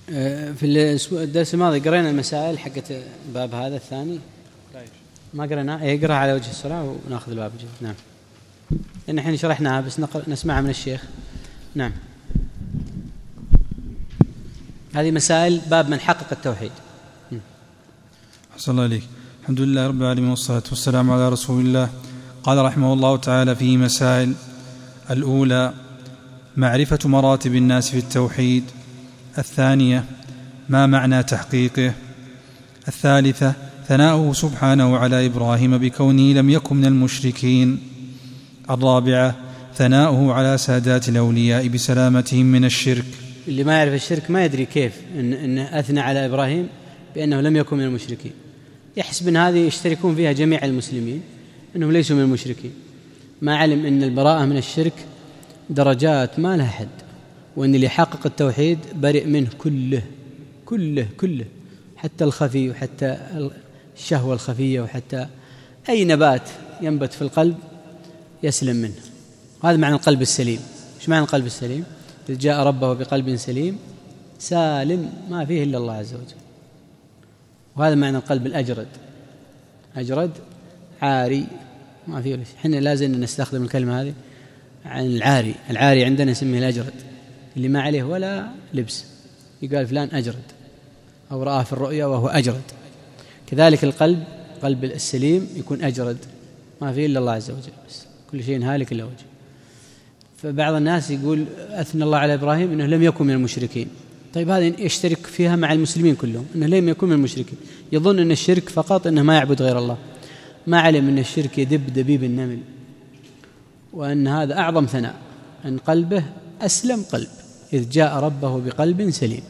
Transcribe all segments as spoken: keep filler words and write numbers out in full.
في الدرس الماضي قرينا المسائل حقت باب هذا الثاني ما قرينا، يقرأ على وجه السرعة وناخذ الباب جديد. نعم، لأن الحين شرحناها بس نسمعها من الشيخ. نعم، هذه مسائل باب من حقق التوحيد. أحسن الله عليك. الحمد لله رب العالمين والصلاة والسلام على رسول الله. قال رحمه الله تعالى في مسائل: الأولى معرفة مراتب الناس في التوحيد. الثانية ما معنى تحقيقه. الثالثة ثناؤه سبحانه على إبراهيم بكونه لم يكن من المشركين. الرابعة ثناؤه على سادات الأولياء بسلامتهم من الشرك. اللي ما يعرف الشرك ما يدري كيف إن, إن أثنى على إبراهيم بأنه لم يكن من المشركين، يحسب أن هذه يشتركون فيها جميع المسلمين أنهم ليسوا من المشركين، ما علم أن البراءة من الشرك درجات ما لها حد، وأن اللي يحقق التوحيد برئ منه كله كله كله، حتى الخفي وحتى الشهوة الخفية وحتى أي نبات ينبت في القلب يسلم منه. هذا معنى القلب السليم. إيش معنى القلب السليم؟ إذ جاء ربه بقلب سليم سالم ما فيه إلا الله عز وجل. وهذا معنى القلب الأجرد، أجرد عاري ما فيه ولا شيء. حنا لازم نستخدم الكلمة هذه عن العاري. العاري عندنا نسميه الأجرد، اللي ما عليه ولا لبس يقال فلان أجرد، أو رآه في الرؤيا وهو أجرد. كذلك القلب، قلب السليم يكون أجرد ما فيه إلا الله عز وجل، بس كل شيء هالك إلا وجه. فبعض الناس يقول أثنى الله على إبراهيم أنه لم يكن من المشركين. طيب هذا يشترك فيها مع المسلمين كلهم، أنه لم يكن من المشركين. يظن أن الشرك فقط أنه ما يعبد غير الله، ما علم أن الشرك يدب دبيب النمل، وأن هذا أعظم ثناء، أن قلبه أسلم قلب إذ جاء ربه بقلب سليم.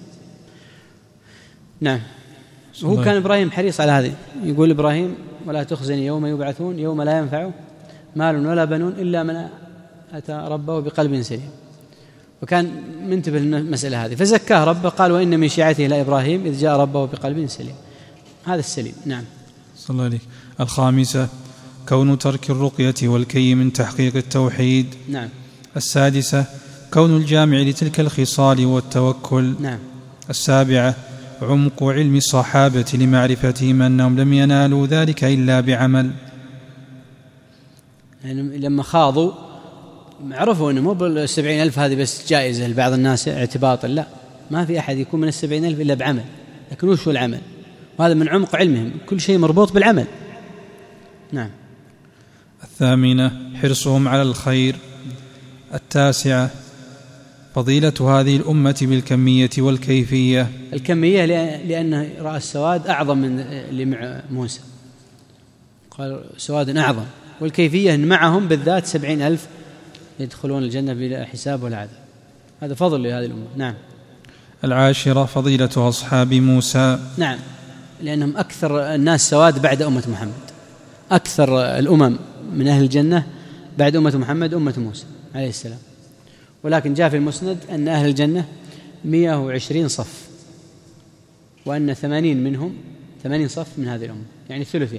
نعم، هو كان إبراهيم حريص على هذه. يقول إبراهيم: ولا تخزني يوم يبعثون يوم لا ينفع مال ولا بنون إلا من أتى ربه بقلب سليم. وكان منتبه للمسألة هذه فزكاه ربه، قال: وإن من شيعته لإبراهيم إذ جاء ربه بقلب سليم. هذا السليم. نعم. صلى الله عليه. الخامسة كون ترك الرقية والكي من تحقيق التوحيد. نعم. السادسة كون الجامع لتلك الخصال والتوكل. نعم. السابعة عمق علم الصحابة لمعرفتهم أنهم لم ينالوا ذلك إلا بعمل، يعني لما خاضوا عرفوا أنه مو بالسبعين ألف هذه بس جائزة لبعض الناس اعتباطا، لا، ما في أحد يكون من السبعين ألف إلا بعمل. لكن وش هو العمل؟ وهذا من عمق علمهم، كل شيء مربوط بالعمل. نعم. الثامنة حرصهم على الخير. التاسعة فضيلة هذه الأمة بالكمية والكيفية. الكمية لأن رأى السواد أعظم من اللي مع موسى، قال سواد أعظم، والكيفية أن معهم بالذات سبعين ألف يدخلون الجنة بلا حساب ولا عذاب. هذا فضل لهذه الأمة. نعم. العاشرة فضيلة أصحاب موسى. نعم، لأنهم أكثر الناس سواد بعد أمة محمد، أكثر الأمم من أهل الجنة بعد أمة محمد أمة موسى عليه السلام. ولكن جاء في المسند أن أهل الجنة مئة وعشرين صف، وأن ثمانين منهم ثمانين صف من هذه الأمة، يعني ثلثين.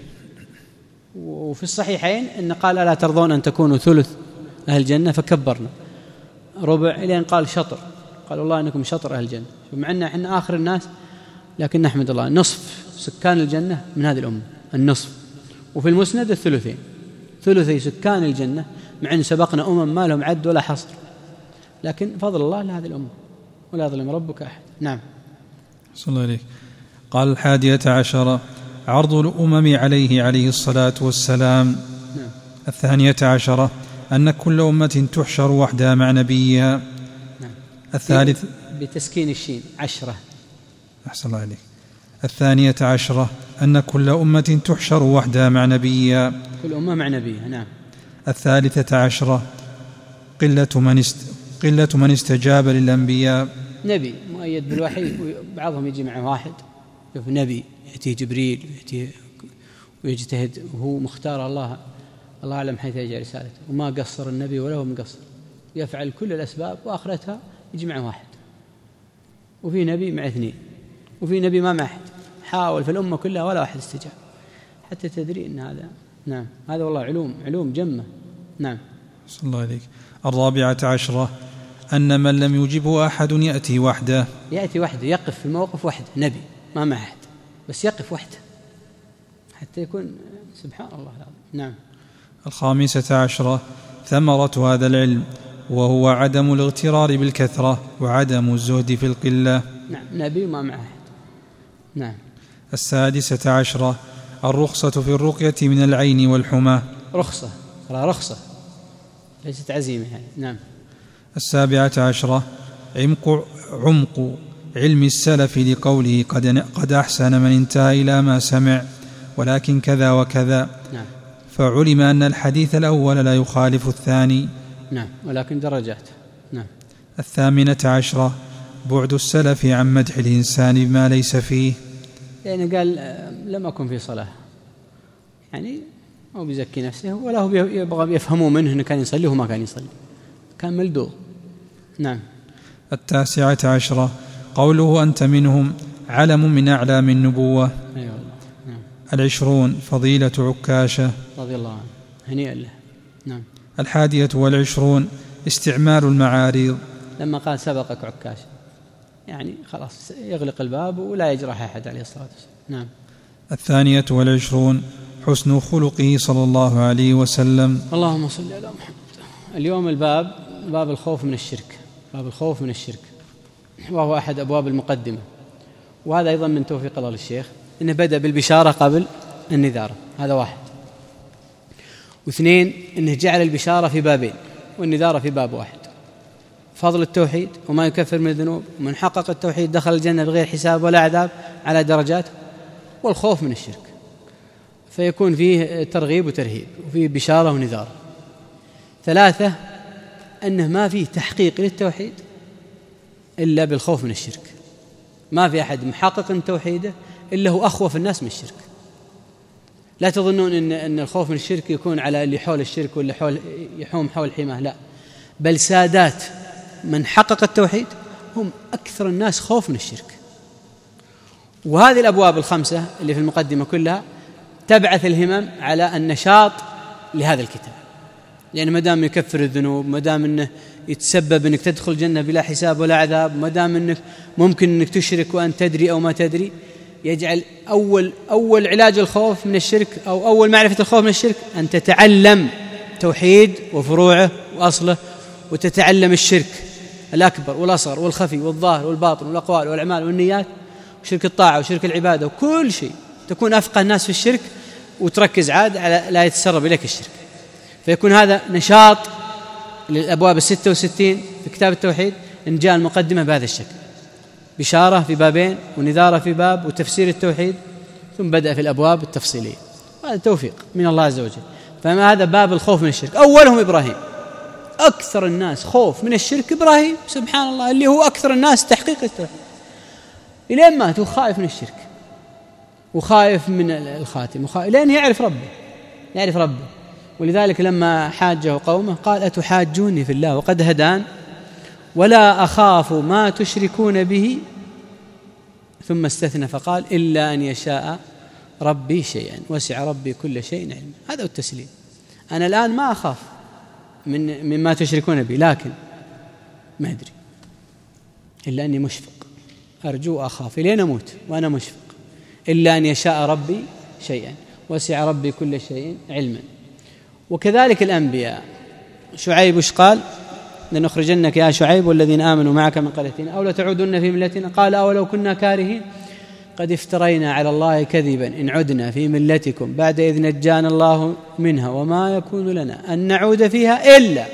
وفي الصحيحين أن قال: ألا ترضون أن تكونوا ثلث أهل الجنة؟ فكبرنا ربع إلى أن قال شطر، قال الله أنكم شطر أهل الجنة. مع أن إحنا آخر الناس، لكن نحمد الله نصف سكان الجنة من هذه الأمة، النصف. وفي المسند الثلثين، ثلثي سكان الجنة، مع أن سبقنا أمم ما لهم عد ولا حصر، لكن فضل الله لهذه الأمة ولا يظلم ربك أحد. نعم. صلى الله عليه. قال الحادية عشرة عرض الأمم عليه عليه الصلاة والسلام. نعم. الثانية عشرة أن كل أمة تحشر وحدها مع نبيها. نعم. الثالث بتسكين الشين عشرة. أحسن الله عليك. الثانية عشرة أن كل أمة تحشر وحدها مع نبيها. كل أمة مع نبيها. نعم. الثالثة عشرة قلة من است... قلة من استجاب للأنبياء. نبي مؤيد بالوحي، وبعضهم يجي معه واحد نبي يأتيه جبريل ويأتيه ويجتهد، وهو مختار الله، الله أعلم حيث يجعل رسالته، وما قصر النبي ولا هو مقصر، يفعل كل الأسباب وآخرتها يجي معه واحد. وفي نبي مع اثنين، وفي نبي ما مع أحد، حاول في الأمة كلها ولا واحد استجاب، حتى تدري أن هذا. نعم. هذا والله علوم علوم جمة. نعم. صلى الله عليك. الرابعة عشرة أن من لم يجبه أحد يأتي وحده يأتي وحده، يقف في الموقف وحده، نبي ما مع أحد بس يقف وحده حتى يكون سبحان الله العظيم. نعم. الخامسة عشرة ثمرة هذا العلم، وهو عدم الاغترار بالكثرة وعدم الزهد في القلة. نعم، نبي وما مع أحد. نعم. السادسة عشرة الرخصة في الرقية من العين والحمى. رخصة، رخصة ليست عزيمة يعني. نعم. السابعة عشرة عمق, عمق علم السلف لقوله قد, قد أحسن من انتهى إلى ما سمع ولكن كذا وكذا. نعم. فعلم أن الحديث الأول لا يخالف الثاني. نعم، ولكن درجات. نعم. الثامنة عشرة بعد السلف عن مدح الإنسان بما ليس فيه، يعني قال لم أكن في صلاة، يعني هو بيزكي نفسه ولا هو يبغى يفهموا منه أنه كان يصلي وما كان يصلي، كان ملدوغ. نعم. التاسعة عشرة قوله أنت منهم علم من أعلام النبوة. أيوة. نعم. العشرون فضيلة عكاشة رضي الله عنه، هنيئا له. نعم. الحادية والعشرون استعمال المعاريض، لما قال سبقك عكاشة يعني خلاص يغلق الباب ولا يجرح أحد عليه الصلاة والسلام. نعم. الثانية والعشرون حسن خلقه صلى الله عليه وسلم. اللهم صل على محمد. اليوم الباب باب الخوف من الشرك، باب الخوف من الشرك، وهو أحد أبواب المقدمة، وهذا أيضا من توفيق الله للشيخ إنه بدأ بالبشارة قبل النذارة، هذا واحد. واثنين إنه جعل البشارة في بابين والنذارة في باب واحد، فضل التوحيد وما يكفر من الذنوب، ومن حقق التوحيد دخل الجنة بغير حساب ولا عذاب على درجات، والخوف من الشرك، فيكون فيه ترغيب وترهيب وفيه بشارة ونذارة. ثلاثة أنه ما فيه تحقيق للتوحيد إلا بالخوف من الشرك، ما في أحد محقق توحيده إلا هو أخوف الناس من الشرك. لا تظنون إن, إن الخوف من الشرك يكون على اللي حول الشرك واللي حول يحوم حول حماه، لا، بل سادات من حقق التوحيد هم أكثر الناس خوف من الشرك. وهذه الأبواب الخمسة اللي في المقدمة كلها تبعث الهمم على النشاط لهذا الكتاب، يعني ما دام يكفر الذنوب، ما دام انه يتسبب انك تدخل الجنة بلا حساب ولا عذاب، ما دام انك ممكن انك تشرك وان تدري او ما تدري، يجعل اول اول علاج الخوف من الشرك او اول معرفة الخوف من الشرك ان تتعلم توحيد وفروعه واصله، وتتعلم الشرك الاكبر والاصغر والخفي والظاهر والباطن والاقوال والاعمال والنيات وشرك الطاعة وشرك العبادة وكل شيء، تكون افقه الناس في الشرك وتركز عاد على لا يتسرب اليك الشرك. فيكون هذا نشاط للأبواب الستة وستين في كتاب التوحيد، إن جاء المقدمة بهذا الشكل، بشارة في بابين ونذارة في باب وتفسير التوحيد، ثم بدأ في الأبواب التفصيلية. هذا توفيق من الله عز وجل. فما هذا باب الخوف من الشرك، أولهم إبراهيم، أكثر الناس خوف من الشرك إبراهيم سبحان الله، اللي هو أكثر الناس تحقيق التوحيد، إلين مات وخائف من الشرك وخائف من الخاتم وخائف لأن يعرف ربه، يعرف ربه. ولذلك لما حاجه قومه قال أتحاجوني في الله وقد هدان ولا أخاف ما تشركون به، ثم استثنى فقال إلا أن يشاء ربي شيئا وسع ربي كل شيء علما. هذا هو التسليم. أنا الآن ما أخاف من مما تشركون به، لكن ما أدري إلا أني مشفق، أرجو أخاف لين أموت وأنا مشفق. إلا أن يشاء ربي شيئا وسع ربي كل شيء علما. وكذلك الأنبياء، شعيب وش قال؟ لنخرجنك يا شعيب والذين آمنوا معك من قريتنا أو لتعودن في ملتنا، قال أولو كنا كارهين قد افترينا على الله كذبا إن عدنا في ملتكم بعد إذ نجانا الله منها وما يكون لنا أن نعود فيها إلا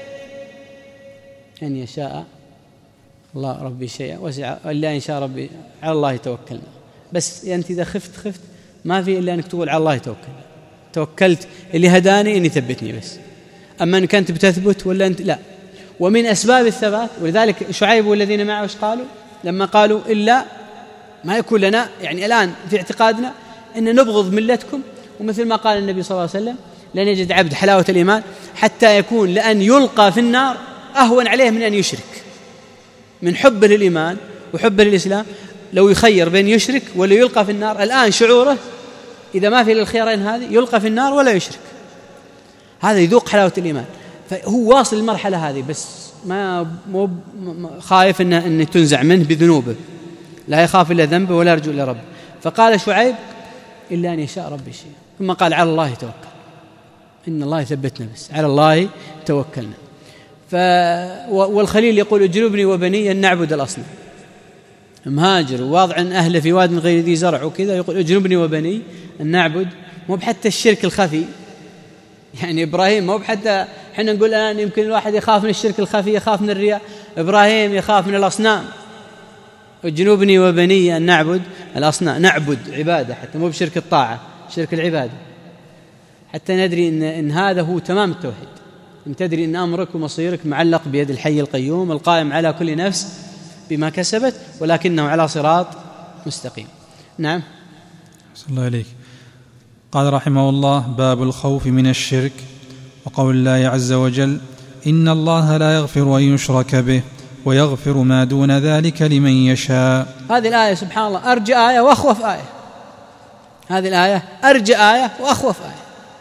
أن يشاء الله ربي شيئا وسع، إلا إن شاء ربي على الله توكلنا. بس أنت إذا خفت خفت ما في إلا أنك تقول على الله توكلنا، توكلت اللي هداني إني ثبتني بس، أما أنك أنت بتثبت ولا أنت لا. ومن أسباب الثبات، ولذلك شعيب والذين معه وش قالوا لما قالوا إلا ما يكون لنا، يعني الآن في اعتقادنا أن نبغض ملتكم، ومثل ما قال النبي صلى الله عليه وسلم لن يجد عبد حلاوة الإيمان حتى يكون لأن يلقى في النار أهون عليه من أن يشرك. من حب للإيمان وحب للإسلام لو يخير بين يشرك ولا يلقى في النار، الآن شعوره إذا ما في للخيارين هذه يلقى في النار ولا يشرك، هذا يذوق حلاوة الإيمان. فهو واصل المرحلة هذه، بس ما مو خايف إن أن تنزع منه بذنوبه، لا يخاف إلا ذنبه ولا يرجو إلا ربه. فقال شعيب إلا أن يشاء ربي شيء، ثم قال على الله توكل، إن الله يثبتنا بس على الله توكلنا. ف... والخليل يقول اجنبني وبني أن نعبد الأصنام، مهاجر وواضع أهله في واد غير ذي زرع وكذا، يقول اجنبني وبني أن نعبد، مو بحتى الشرك الخفي. يعني إبراهيم مو بحتى حنا نقول الآن يمكن الواحد يخاف من الشرك الخفي، يخاف من الرياء، إبراهيم يخاف من الأصنام. اجنبني وبني أن نعبد الأصنام، نعبد عبادة حتى مو بشرك الطاعة، شرك العبادة، حتى ندري إن, إن هذا هو تمام التوحيد، أن تدري أن أمرك ومصيرك معلق بيد الحي القيوم القائم على كل نفس بما كسبت ولكنه على صراط مستقيم. نعم. صلى الله عليك. قال رحمه الله: باب الخوف من الشرك، وقول الله عز وجل: إن الله لا يغفر أن يشرك به ويغفر ما دون ذلك لمن يشاء. هذه الآية سبحان الله أرجى آية وأخوف آية، هذه الآية أرجى آية وأخوف آية.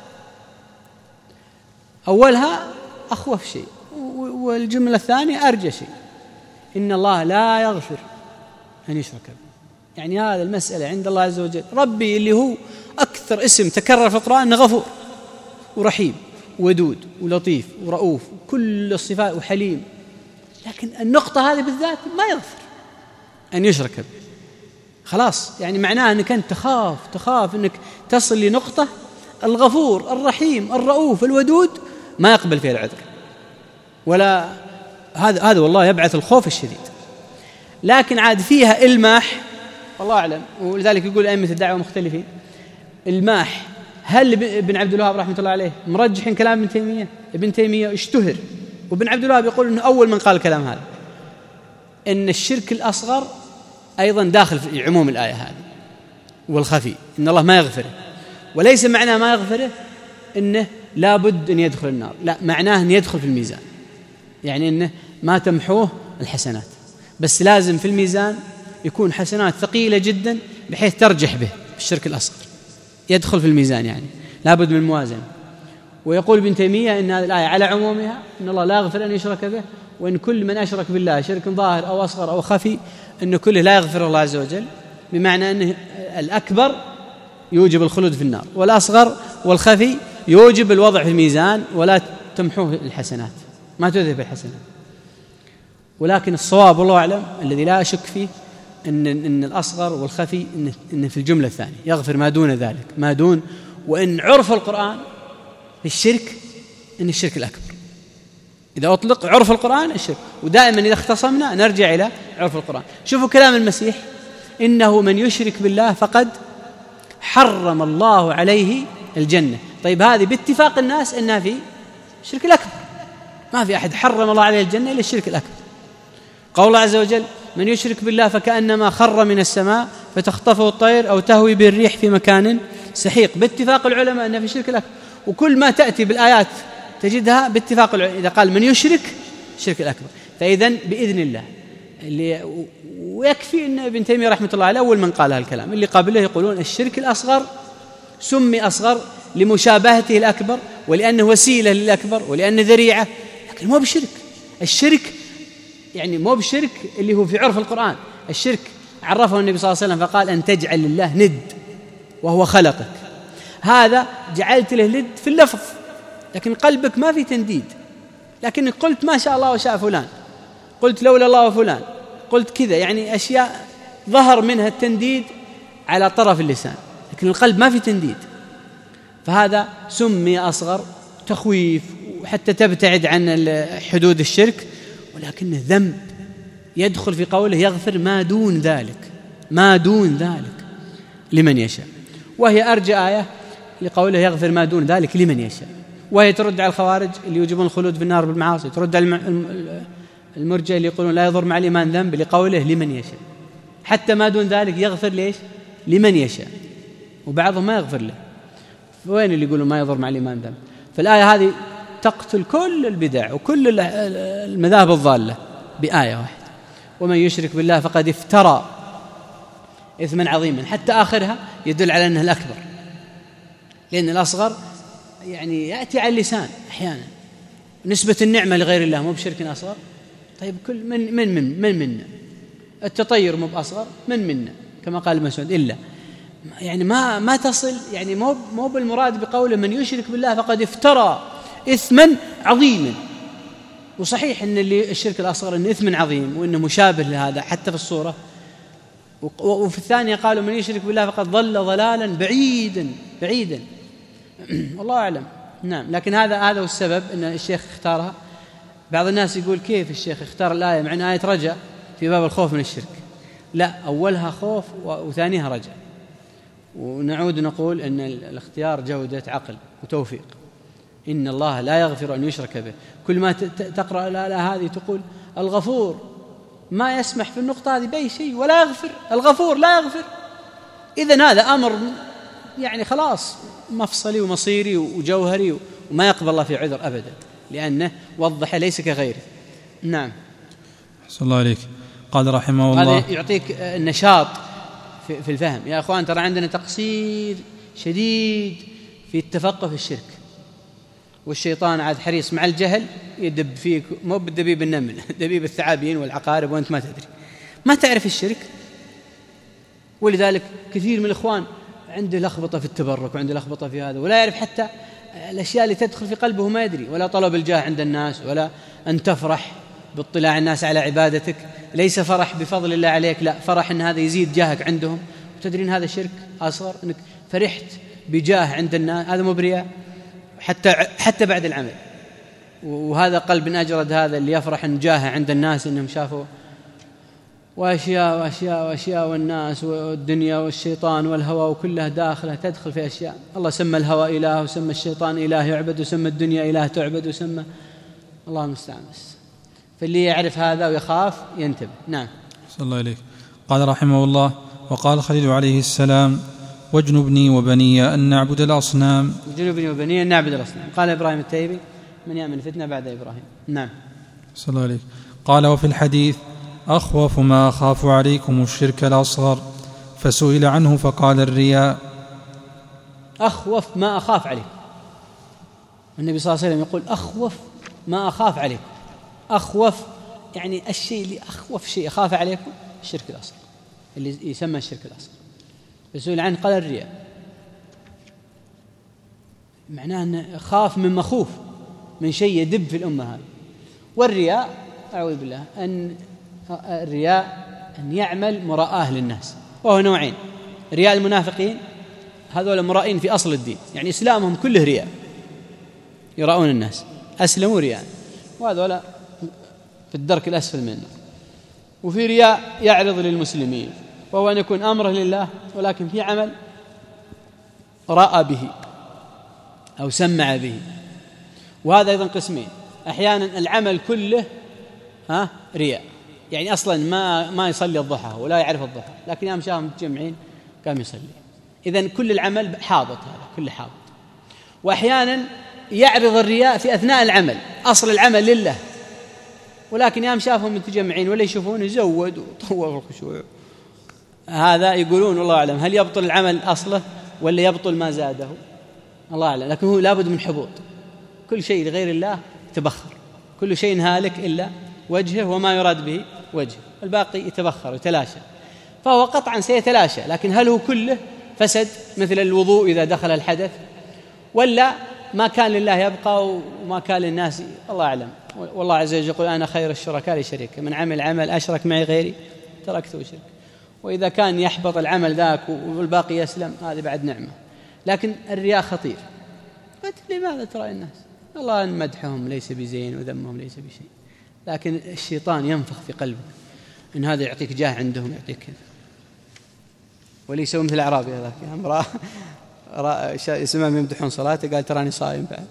أولها أخوف شيء، والجملة الثانية أرجى شيء. إن الله لا يغفر أن يشرك به، يعني هذا المسألة عند الله عز وجل. ربي اللي هو أكثر اسم تكرر في القرآن أنه غفور ورحيم ودود ولطيف ورؤوف وكل الصفات وحليم، لكن النقطة هذه بالذات ما يغفر أن يشرك به. خلاص، يعني معناه أنك أنت تخاف تخاف أنك تصل لنقطة الغفور الرحيم الرؤوف الودود ما يقبل فيها العذر، ولا هذا هذا والله يبعث الخوف الشديد. لكن عاد فيها إلماح والله أعلم، ولذلك يقول أئمة الدعوة مختلفين. إلماح، هل ابن عبد الوهاب رحمة الله عليه مرجحين كلام ابن تيمية؟ ابن تيمية اشتهر، وابن عبد الوهاب يقول إنه أول من قال الكلام هذا، إن الشرك الأصغر أيضا داخل في عموم الآية هذه، والخفي إن الله ما يغفره. وليس معناه ما يغفره إنه لابد أن يدخل النار، لا، معناه أن يدخل في الميزان، يعني إنه ما تمحوه الحسنات، بس لازم في الميزان يكون حسنات ثقيلة جدا بحيث ترجح به الشرك الأصغر، يدخل في الميزان، يعني لابد من موازنة. ويقول ابن تيمية إن هذه الآية على عمومها، إن الله لا يغفر أن يشرك به، وإن كل من أشرك بالله شرك ظاهر أو أصغر أو خفي إنه كله لا يغفر الله عز وجل، بمعنى أنه الأكبر يوجب الخلود في النار، والأصغر والخفي يوجب الوضع في الميزان ولا تمحوه الحسنات، ما تذهب الحسنات. ولكن الصواب والله أعلم الذي لا أشك فيه إن, إن الأصغر والخفي إن, إن في الجملة الثانية يغفر ما دون ذلك، ما دون. وإن عرف القرآن في الشرك إن الشرك الأكبر، إذا أطلق عرف القرآن الشرك، ودائما إذا اختصمنا نرجع إلى عرف القرآن. شوفوا كلام المسيح: إنه من يشرك بالله فقد حرم الله عليه الجنة. طيب هذه باتفاق الناس إنها في الشرك الأكبر، ما في أحد حرم الله عليه الجنة إلا الشرك الأكبر. قول الله عز وجل: من يشرك بالله فكأنما خر من السماء فتخطفه الطير أو تهوي به الريح في مكان سحيق، باتفاق العلماء أنها في الشرك الأكبر. وكل ما تأتي بالآيات تجدها باتفاق العلماء إذا قال من يشرك الشرك الأكبر. فإذن بإذن الله اللي ويكفي أن ابن تيمية رحمة الله عليه أول من قال هالكلام، اللي قابله يقولون الشرك الأصغر سمي أصغر لمشابهته الأكبر، ولأنه وسيلة للأكبر، ولأنه ذريعة، لكن مو بشرك. الشرك يعني مو بشرك اللي هو في عرف القرآن. الشرك عرفه النبي صلى الله عليه وسلم فقال: أن تجعل لله ند وهو خلقك. هذا جعلت له ند في اللفظ، لكن قلبك ما في تنديد، لكن قلت ما شاء الله وشاء فلان، قلت لولا الله وفلان، قلت كذا، يعني أشياء ظهر منها التنديد على طرف اللسان، لكن القلب ما في تنديد. فهذا سمي أصغر تخويف وحتى تبتعد عن حدود الشرك، ولكنه ذنب يدخل في قوله يغفر ما دون ذلك، ما دون ذلك لمن يشاء. وهي أرجى آية لقوله يغفر ما دون ذلك لمن يشاء، وهي ترد على الخوارج اللي يوجبون الخلود في النار بالمعاصي، ترد على المرجئة اللي يقولون لا يضر مع الإيمان ذنب لقوله لمن يشاء. حتى ما دون ذلك يغفر ليش؟ لمن يشاء، وبعضهم ما يغفر له. وين اللي يقولون ما يضر مع الإيمان ذنب؟ فالآية هذه تقتل كل البدع وكل المذاهب الضالة بآية واحدة: ومن يشرك بالله فقد افترى إثما عظيما، حتى آخرها يدل على أنه الأكبر، لأن الأصغر يعني يأتي على اللسان أحيانا، نسبة النعمة لغير الله مو بشرك أصغر، طيب كل من من من من منا التطير مو بأصغر من منا كما قال مسعود إلا يعني ما ما تصل يعني مو مو بالمراد بقوله من يشرك بالله فقد افترى إثما عظيما. وصحيح أن اللي الشرك الأصغر أنه إثم عظيم وأنه مشابه لهذا حتى في الصورة. وفي الثانية قالوا من يشرك بالله فقد ضل ضلالا بعيدا بعيدا والله أعلم. نعم لكن هذا هذا هو السبب أن الشيخ اختارها. بعض الناس يقول كيف الشيخ اختار الآية مع أن آية رجاء في باب الخوف من الشرك؟ لا أولها خوف وثانيها رجاء. ونعود نقول أن الاختيار جودة عقل وتوفيق. إن الله لا يغفر أن يشرك به. كل ما تقرأ الآية هذه تقول الغفور ما يسمح في النقطة هذه بأي شيء ولا يغفر. الغفور لا يغفر. إذن هذا أمر يعني خلاص مفصلي ومصيري وجوهري وما يقبل الله في عذر أبدا لأنه وضح ليس كغيره. نعم. صلى الله عليك. قال رحمه الله هذا يعطيك النشاط في الفهم. يا أخوان ترى عندنا تقصير شديد في التفقه في الشرك والشيطان عاد حريص مع الجهل يدب فيك مو بالدبيب النمل دبيب الثعابين والعقارب وأنت ما تدري ما تعرف الشرك. ولذلك كثير من الإخوان عنده لخبطة في التبرك وعنده لخبطة في هذا ولا يعرف حتى الأشياء اللي تدخل في قلبه ما يدري. ولا طلب الجاه عند الناس ولا أن تفرح باطلاع الناس على عبادتك. ليس فرح بفضل الله عليك لا فرح أن هذا يزيد جاهك عندهم. وتدرين هذا شرك أصغر أنك فرحت بجاه عند الناس هذا مبرياء حتى حتى بعد العمل. وهذا قلب أجرد هذا اللي يفرح أن جاه عند الناس أنهم شافوا وأشياء وأشياء وأشياء والناس والدنيا والشيطان والهوى وكلها داخلة تدخل في أشياء. الله سمى الهوى إله وسمى الشيطان إله يعبد وسمى الدنيا إله تعبد وسمى الله المستعان. فاللي يعرف هذا ويخاف ينتبه. نعم. صلى الله عليه. قال رحمه الله وقال خليل عليه السلام واجنبني وبني أن نعبد الأصنام. واجنبني وبني أن نعبد الأصنام. قال إبراهيم التيمي من يأمن فتنة بعد إبراهيم. نعم. صلى الله عليه. قال وفي الحديث أخوف ما أخاف عليكم الشرك الأصغر فسئل عنه فقال الرياء. أخوف ما أخاف عليكم. النبي صلى الله عليه وسلم يقول أخوف ما أخاف عليكم. أخوف يعني الشيء اللي أخوف شيء أخاف عليكم الشرك الأصغر اللي يسمى الشرك الأصغر. فسئل عنه قال الرياء. معناه أن خاف من مخوف من شيء يدب في الأمة هذه. والرياء أعوذ بالله أن الرياء أن يعمل مراءة للناس وهو نوعين. رياء المنافقين هذول مرائين في أصل الدين يعني إسلامهم كله رياء يراؤون الناس أسلموا رياء وهذول في الدرك الأسفل منه. وفي رياء يعرض للمسلمين وهو أن يكون أمره لله ولكن في عمل رأى به أو سمع به. وهذا أيضا قسمين. أحيانا العمل كله ها رياء يعني أصلا ما ما يصلي الضحى ولا يعرف الضحى لكن يوم شاهم متجمعين قام يصلي. إذن كل العمل حاضر هذا كله حاضر. وأحيانا يعرض الرياء في أثناء العمل أصل العمل لله ولكن يوم شافهم متجمعين ولا يشوفون يزود وطور الخشوع. هذا يقولون والله أعلم هل يبطل العمل أصله ولا يبطل ما زاده الله أعلم. لكن هو لابد من حبوط. كل شيء لغير الله تبخر. كل شيء هالك إلا وجهه وما يراد به وجهه الباقي يتبخر ويتلاشى. فهو قطعا سيتلاشى لكن هل هو كله فسد مثل الوضوء إذا دخل الحدث ولا ما كان لله يبقى وما كان للناس الله أعلم. والله عز وجل يقول أنا خير الشركاء لشريك من عمل عمل أشرك معي غيري تركته وشرك. وإذا كان يحبط العمل ذاك والباقي يسلم هذه بعد نعمة. لكن الرياء خطير. لماذا ترى الناس الله أن مدحهم ليس بزين وذمهم ليس بشيء لكن الشيطان ينفخ في قلبك إن هذا يعطيك جاه عندهم يعطيك كذا. وليس مثل الأعرابي هذاك امرأة يسمعهم يمدحون صلاته قال تراني صائم بعد.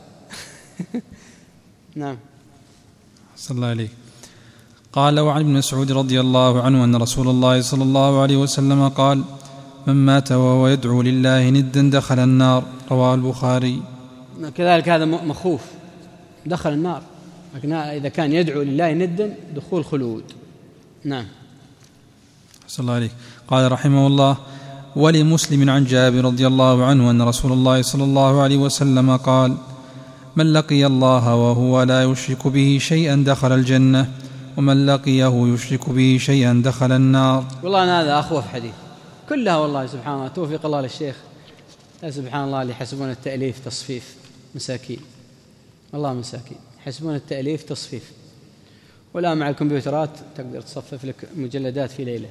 نعم. صلى الله عليه. قال وعن ابن مسعود رضي الله عنه أن رسول الله صلى الله عليه وسلم قال من مات وهو يدعو لله ندا دخل النار رواه البخاري. كذلك هذا مخوف دخل النار لكن إذا كان يدعو لله ندا دخول خلود. نعم. صلى الله عليه. قال رحمه الله ولمسلم عن جابر رضي الله عنه أن رسول الله صلى الله عليه وسلم قال من لقي الله وهو لا يشرك به شيئا دخل الجنة ومن لقيه يشرك به شيئا دخل النار. والله أنا هذا أخوف حديث كلها، والله سبحان الله، توفيق الله للشيخ. لا سبحان الله اللي يحسبون التأليف تصفيف، مساكين والله مساكين، يحسبون التأليف تصفيف. والآن مع الكمبيوترات تقدر تصفف لك مجلدات في ليلة.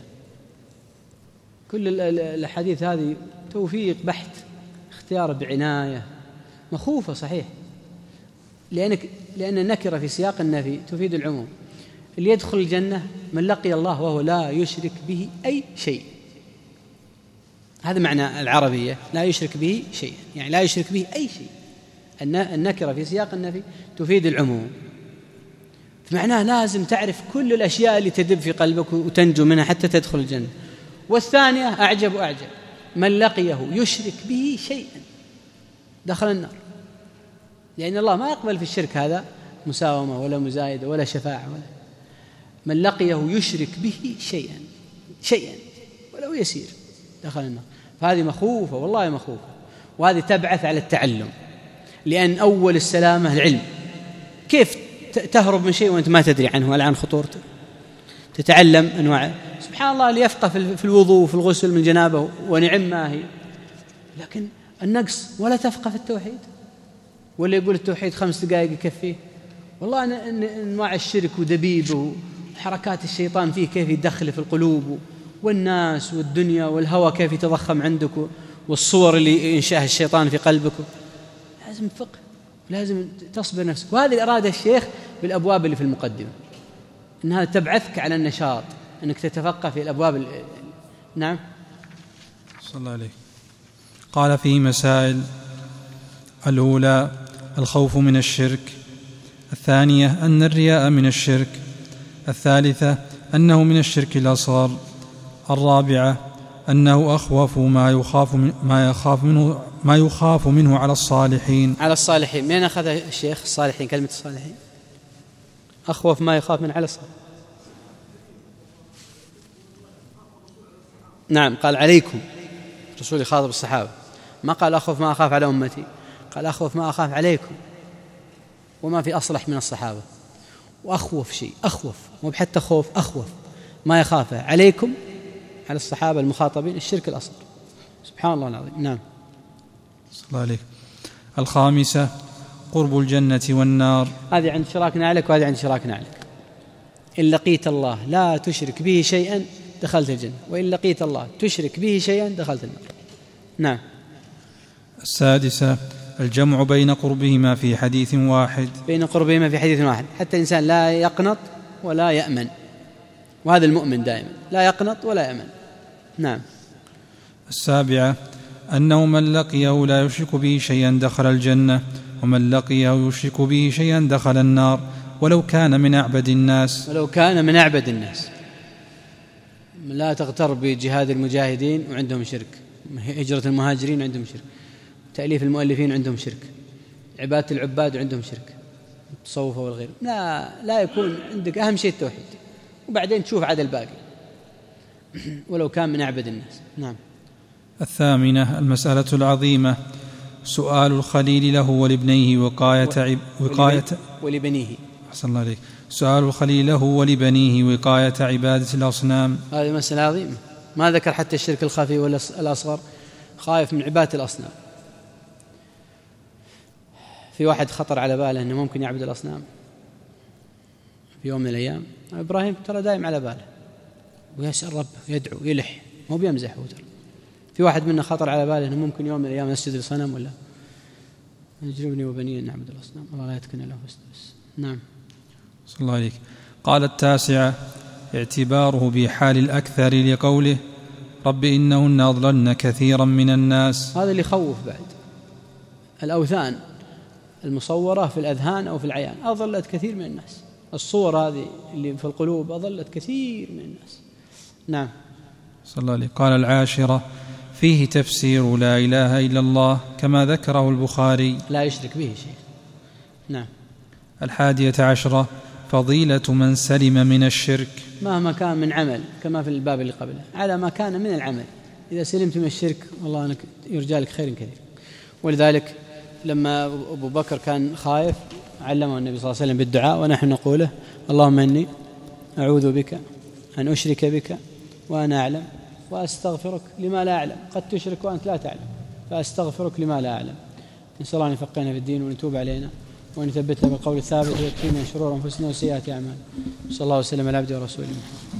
كل الحديث هذه توفيق بحت، اختيار بعناية، مخوفة صحيح، لأنك لأن النكرة في سياق النفي تفيد العموم. اللي يدخل الجنة من لقي الله وهو لا يشرك به أي شيء، هذا معنى العربية، لا يشرك به شيء، يعني لا يشرك به أي شيء. النكرة في سياق النفي تفيد العموم، معناه لازم تعرف كل الأشياء اللي تدب في قلبك وتنجو منها حتى تدخل الجنة. والثانية أعجب وأعجب، من لقيه يشرك به شيئا دخل النار، لأن الله ما يقبل في الشرك هذا مساومة ولا مزايدة ولا شفاعة ولا. من لقيه يشرك به شيئا شيئا ولو يسير دخل النار. فهذه مخوفة والله مخوفة، وهذه تبعث على التعلم، لأن أول السلامة العلم. كيف تهرب من شيء وأنت ما تدري عنه ولا عن خطورته؟ تتعلم أنواع. سبحان الله اللي يفقه في الوضوء وفي الغسل من جنابه ونعم ما هي، لكن النقص ولا تفقه في التوحيد، ولا يقول التوحيد خمس دقائق يكفيه. والله أن أنواع الشرك ودبيبه وحركات الشيطان فيه كيف يدخل في القلوب، والناس والدنيا والهوى كيف يتضخم عندك، والصور اللي ينشأها الشيطان في قلبك. لازم فقه، لازم تصبر نفسك. وهذه إرادة الشيخ بالأبواب اللي في المقدمة، إنها تبعثك على النشاط، أنك تتفقه في الأبواب ال... نعم. صلى الله عليه. قال فيه مسائل: الأولى الخوف من الشرك، الثانية أن الرياء من الشرك، الثالثة أنه من الشرك الأصغر، الرابعة أنه أخوف ما يخاف من ما يخاف منه ما يخاف منه على الصالحين. على الصالحين، من أخذ الشيخ الصالحين؟ كلمة الصالحين أخوف ما يخاف من على الصالحين. نعم، قال عليكم، الرسول يخاطب الصحابة، ما قال أخوف ما أخاف على أمتي، قال أخوف ما أخاف عليكم. وما في أصلح من الصحابة. وأخوف شيء، أخوف مو بحتى خوف، أخوف ما يخافه عليكم، على الصحابة المخاطبين، الشرك الأصغر. سبحان الله العظيم. نعم. صلى الله عليه. الخامسة قرب الجنة والنار. هذه عند شراكنا عليك وهذه عند شراكنا عليك. إن لقيت الله لا تشرك به شيئا دخلت الجنة، وإن لقيت الله تشرك به شيئا دخلت النار. نعم. السادسة الجمع بين قربهما في حديث واحد. بين قربهما في حديث واحد، حتى الإنسان لا يقنط ولا يأمن، وهذا المؤمن دائما لا يقنط ولا يأمن. نعم. السابعة أنه من لقيه لا يشرك به شيئا دخل الجنة، ومن لقيه يشرك به شيئا دخل النار، ولو كان من أعبد الناس. ولو كان من أعبد الناس. لا تغتر بجهاد المجاهدين وعندهم شرك، هجرة المهاجرين عندهم شرك، تأليف المؤلفين عندهم شرك، عبادة العباد عندهم شرك، التصوف والغير. لا لا يكون عندك أهم شيء التوحيد، وبعدين تشوف عاد الباقي. ولو كان من أعبد الناس. نعم. الثامنة المسألة العظيمة: سؤال الخليل له ولابنيه وقاية عب... وقاية ولبنيه. أحسن الله عليك. سؤال الخليل له ولبنيه وقاية عبادة الأصنام. هذه مسألة عظيمة، ما ذكر حتى الشرك الخفي ولا الأصغر، خايف من عبادة الأصنام. في واحد خطر على باله أنه ممكن يعبد الأصنام في يوم من الأيام. إبراهيم ترى دائم على باله ويسأل ربه، يدعو، يلح، مو بيمزح. في واحد منا خطر على باله أنه ممكن يوم من الأيام يسجد لصنم، ولا يجربني وبني أن نعبد الأصنام، الله لا يتكن له بس. نعم. صلى الله عليك. قال التاسعة اعتباره بحال الأكثر لقوله: رب إنهن أضللن كثيرا من الناس. هذا اللي يخوف. بعد الأوثان المصورة في الأذهان أو في العيان أضلت كثير من الناس، الصور هذه اللي في القلوب أضلت كثير من الناس. نعم. صلى الله عليه. قال العاشرة فيه تفسير لا إله إلا الله كما ذكره البخاري، لا يشرك به شيء. نعم. الحادية عشرة فضيلة من سلم من الشرك، مهما كان من عمل، كما في الباب اللي قبله، على ما كان من العمل. إذا سلمت من الشرك والله أنك يرجى لك خير كثير. ولذلك لما أبو بكر كان خايف علمه النبي صلى الله عليه وسلم بالدعاء، ونحن نقوله: اللهم إني أعوذ بك أن أشرك بك وأنا أعلم وأستغفرك لما لا أعلم. قد تشرك وأنت لا تعلم، فأستغفرك لما لا أعلم. نسأل الله أن يفقهنا في الدين وأن يتوب علينا وأن يثبتنا بالقول الثابت ويكفينا من شرور أنفسنا وسيئات أعمالنا. صلى الله وسلم على عبده ورسوله.